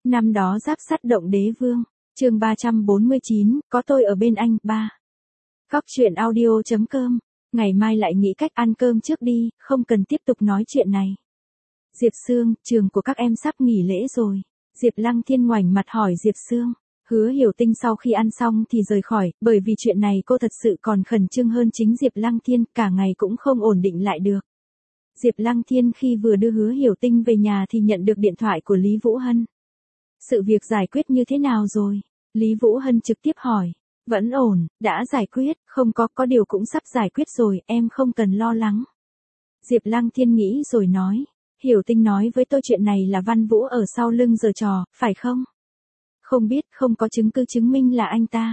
Năm đó giáp sắt động đế vương, chương 349, có tôi ở bên anh, 3. Góc chuyện audio.com, ngày mai lại nghĩ cách ăn cơm trước đi, không cần tiếp tục nói chuyện này. Diệp Sương, trường của các em sắp nghỉ lễ rồi. Diệp Lăng Thiên ngoảnh mặt hỏi Diệp Sương. Hứa Hiểu Tinh sau khi ăn xong thì rời khỏi, bởi vì chuyện này cô thật sự còn khẩn trương hơn chính Diệp Lăng Thiên, cả ngày cũng không ổn định lại được. Diệp Lăng Thiên khi vừa đưa Hứa Hiểu Tinh về nhà thì nhận được điện thoại của Lý Vũ Hân. Sự việc giải quyết như thế nào rồi? Lý Vũ Hân trực tiếp hỏi. Vẫn ổn, đã giải quyết, không có điều cũng sắp giải quyết rồi, em không cần lo lắng. Diệp Lăng Thiên nghĩ rồi nói. Hiểu Tinh nói với tôi chuyện này là Văn Vũ ở sau lưng giở trò, phải không? Không biết, không có chứng cứ chứng minh là anh ta.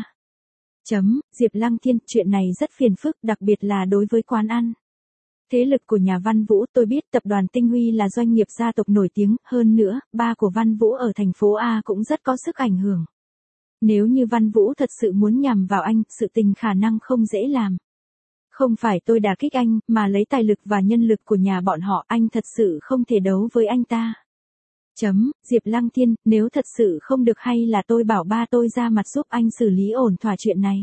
Diệp Lăng Thiên, chuyện này rất phiền phức, đặc biệt là đối với quán ăn. Thế lực của nhà Văn Vũ, tôi biết tập đoàn Tinh Huy là doanh nghiệp gia tộc nổi tiếng, hơn nữa, ba của Văn Vũ ở thành phố A cũng rất có sức ảnh hưởng. Nếu như Văn Vũ thật sự muốn nhằm vào anh, sự tình khả năng không dễ làm. Không phải tôi đả kích anh, mà lấy tài lực và nhân lực của nhà bọn họ, anh thật sự không thể đấu với anh ta. Diệp Lăng Thiên, nếu thật sự không được hay là tôi bảo ba tôi ra mặt giúp anh xử lý ổn thỏa chuyện này.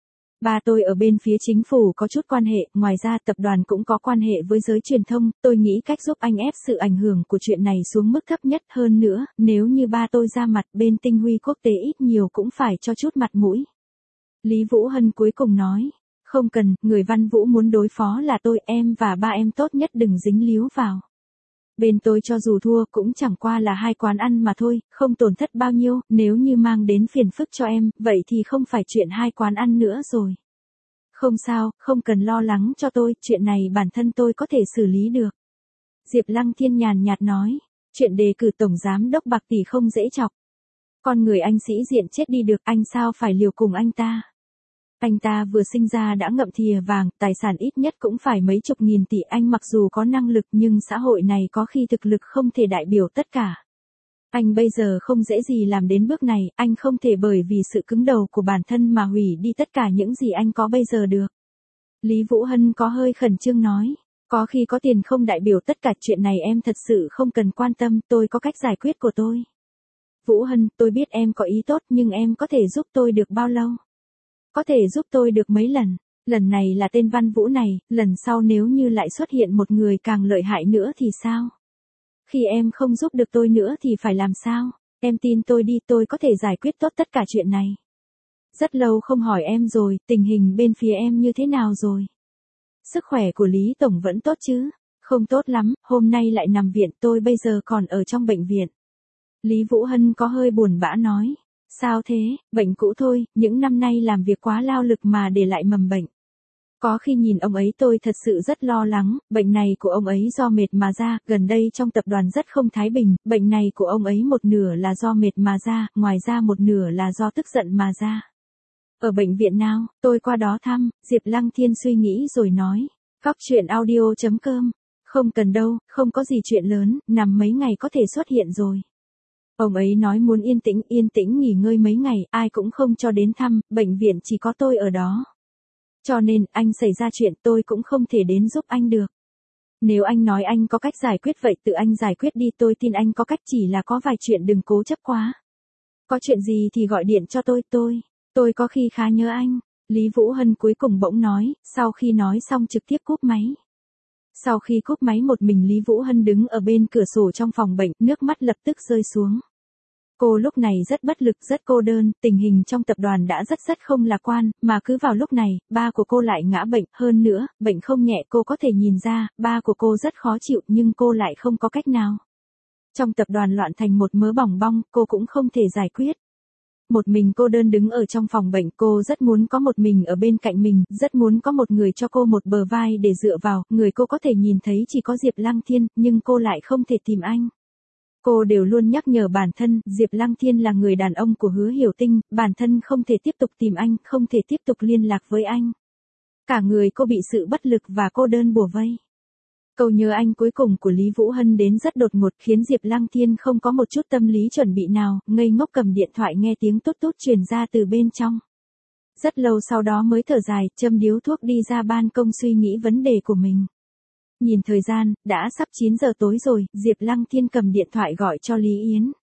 Ba tôi ở bên phía chính phủ có chút quan hệ, ngoài ra tập đoàn cũng có quan hệ với giới truyền thông, tôi nghĩ cách giúp anh ép sự ảnh hưởng của chuyện này xuống mức thấp nhất. Hơn nữa, nếu như ba tôi ra mặt bên Tinh Huy quốc tế ít nhiều cũng phải cho chút mặt mũi. Lý Vũ Hân cuối cùng nói, không cần, người Văn Vũ muốn đối phó là tôi, em và ba em tốt nhất đừng dính líu vào. Bên tôi cho dù thua cũng chẳng qua là 2 quán ăn mà thôi, không tổn thất bao nhiêu, nếu như mang đến phiền phức cho em, vậy thì không phải chuyện 2 quán ăn nữa rồi. Không sao, không cần lo lắng cho tôi, chuyện này bản thân tôi có thể xử lý được. Diệp Lăng Thiên nhàn nhạt nói, chuyện đề cử tổng giám đốc bạc tỷ không dễ chọc. Con người anh sĩ diện chết đi được, anh sao phải liều cùng anh ta. Anh ta vừa sinh ra đã ngậm thìa vàng, tài sản ít nhất cũng phải mấy chục nghìn tỷ, anh mặc dù có năng lực nhưng xã hội này có khi thực lực không thể đại biểu tất cả. Anh bây giờ không dễ gì làm đến bước này, anh không thể bởi vì sự cứng đầu của bản thân mà hủy đi tất cả những gì anh có bây giờ được. Lý Vũ Hân có hơi khẩn trương nói, có khi có tiền không đại biểu tất cả, chuyện này em thật sự không cần quan tâm, tôi có cách giải quyết của tôi. Vũ Hân, tôi biết em có ý tốt nhưng em có thể giúp tôi được bao lâu? Có thể giúp tôi được mấy lần, lần này là tên Văn Vũ này, lần sau nếu như lại xuất hiện một người càng lợi hại nữa thì sao? Khi em không giúp được tôi nữa thì phải làm sao? Em tin tôi đi, tôi có thể giải quyết tốt tất cả chuyện này. Rất lâu không hỏi em rồi, tình hình bên phía em như thế nào rồi? Sức khỏe của Lý Tổng vẫn tốt chứ? Không tốt lắm, hôm nay lại nằm viện, tôi bây giờ còn ở trong bệnh viện. Lý Vũ Hân có hơi buồn bã nói. Sao thế, bệnh cũ thôi, những năm nay làm việc quá lao lực mà để lại mầm bệnh. Có khi nhìn ông ấy tôi thật sự rất lo lắng, bệnh này của ông ấy do mệt mà ra, gần đây trong tập đoàn rất không thái bình, bệnh này của ông ấy một nửa là do mệt mà ra, ngoài ra một nửa là do tức giận mà ra. Ở bệnh viện nào, tôi qua đó thăm, Diệp Lăng Thiên suy nghĩ rồi nói. Góc chuyện audio.com, không cần đâu, không có gì chuyện lớn, nằm mấy ngày có thể xuất hiện rồi. Ông ấy nói muốn yên tĩnh nghỉ ngơi mấy ngày, ai cũng không cho đến thăm, bệnh viện chỉ có tôi ở đó. Cho nên, anh xảy ra chuyện tôi cũng không thể đến giúp anh được. Nếu anh nói anh có cách giải quyết vậy tự anh giải quyết đi, tôi tin anh có cách, chỉ là có vài chuyện đừng cố chấp quá. Có chuyện gì thì gọi điện cho tôi có khi khá nhớ anh. Lý Vũ Hân cuối cùng bỗng nói, sau khi nói xong trực tiếp cúp máy. Sau khi cúp máy một mình Lý Vũ Hân đứng ở bên cửa sổ trong phòng bệnh, nước mắt lập tức rơi xuống. Cô lúc này rất bất lực, rất cô đơn, tình hình trong tập đoàn đã rất không lạc quan, mà cứ vào lúc này, ba của cô lại ngã bệnh, hơn nữa, bệnh không nhẹ, cô có thể nhìn ra, ba của cô rất khó chịu nhưng cô lại không có cách nào. Trong tập đoàn loạn thành một mớ bòng bong, cô cũng không thể giải quyết. Một mình cô đơn đứng ở trong phòng bệnh, cô rất muốn có một mình ở bên cạnh mình, rất muốn có một người cho cô một bờ vai để dựa vào, người cô có thể nhìn thấy chỉ có Diệp Lăng Thiên, nhưng cô lại không thể tìm anh. Cô đều luôn nhắc nhở bản thân, Diệp Lăng Thiên là người đàn ông của Hứa Hiểu Tinh, bản thân không thể tiếp tục tìm anh, không thể tiếp tục liên lạc với anh. Cả người cô bị sự bất lực và cô đơn bủa vây. Câu nhớ anh cuối cùng của Lý Vũ Hân đến rất đột ngột khiến Diệp Lăng Thiên không có một chút tâm lý chuẩn bị nào, ngây ngốc cầm điện thoại nghe tiếng tút tút truyền ra từ bên trong. Rất lâu sau đó mới thở dài, châm điếu thuốc đi ra ban công suy nghĩ vấn đề của mình. Nhìn thời gian, đã sắp 9 giờ tối rồi, Diệp Lăng Thiên cầm điện thoại gọi cho Lý Yến.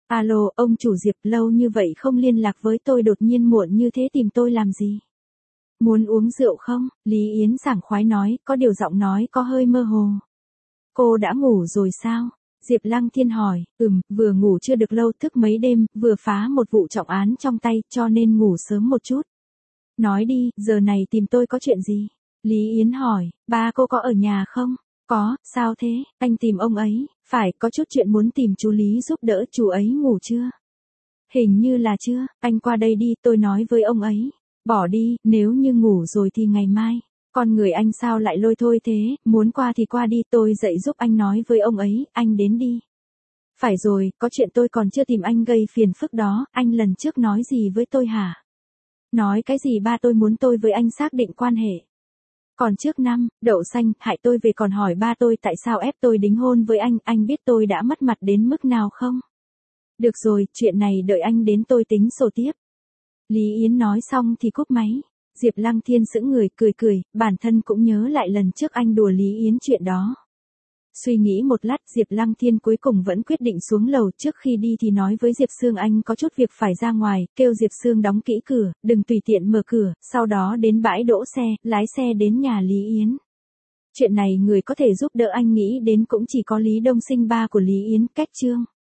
Alo, ông chủ Diệp, lâu như vậy không liên lạc với tôi, đột nhiên muộn như thế tìm tôi làm gì? Muốn uống rượu không? Lý Yến sảng khoái nói, có điều giọng nói có hơi mơ hồ. Cô đã ngủ rồi sao? Diệp Lăng Thiên hỏi, vừa ngủ chưa được lâu, thức mấy đêm, vừa phá một vụ trọng án trong tay, cho nên ngủ sớm một chút. Nói đi, giờ này tìm tôi có chuyện gì? Lý Yến hỏi, ba cô có ở nhà không? Có, sao thế, anh tìm ông ấy, phải, có chút chuyện muốn tìm chú Lý giúp đỡ, chú ấy ngủ chưa? Hình như là chưa, anh qua đây đi, tôi nói với ông ấy. Bỏ đi, nếu như ngủ rồi thì ngày mai. Con người anh sao lại lôi thôi thế, muốn qua thì qua đi, tôi dậy giúp anh nói với ông ấy, anh đến đi. Phải rồi, có chuyện tôi còn chưa tìm anh gây phiền phức đó, anh lần trước nói gì với tôi hả? Nói cái gì ba tôi muốn tôi với anh xác định quan hệ. Còn trước năm, đậu xanh, hại tôi về còn hỏi ba tôi tại sao ép tôi đính hôn với anh biết tôi đã mất mặt đến mức nào không? Được rồi, chuyện này đợi anh đến tôi tính sổ tiếp. Lý Yến nói xong thì cúp máy. Diệp Lăng Thiên sững người, cười, bản thân cũng nhớ lại lần trước anh đùa Lý Yến chuyện đó. Suy nghĩ một lát, Diệp Lăng Thiên cuối cùng vẫn quyết định xuống lầu, trước khi đi thì nói với Diệp Sương anh có chút việc phải ra ngoài, kêu Diệp Sương đóng kỹ cửa, đừng tùy tiện mở cửa, sau đó đến bãi đỗ xe, lái xe đến nhà Lý Yến. Chuyện này người có thể giúp đỡ anh nghĩ đến cũng chỉ có Lý Đông Sinh, ba của Lý Yến, Cách Trương.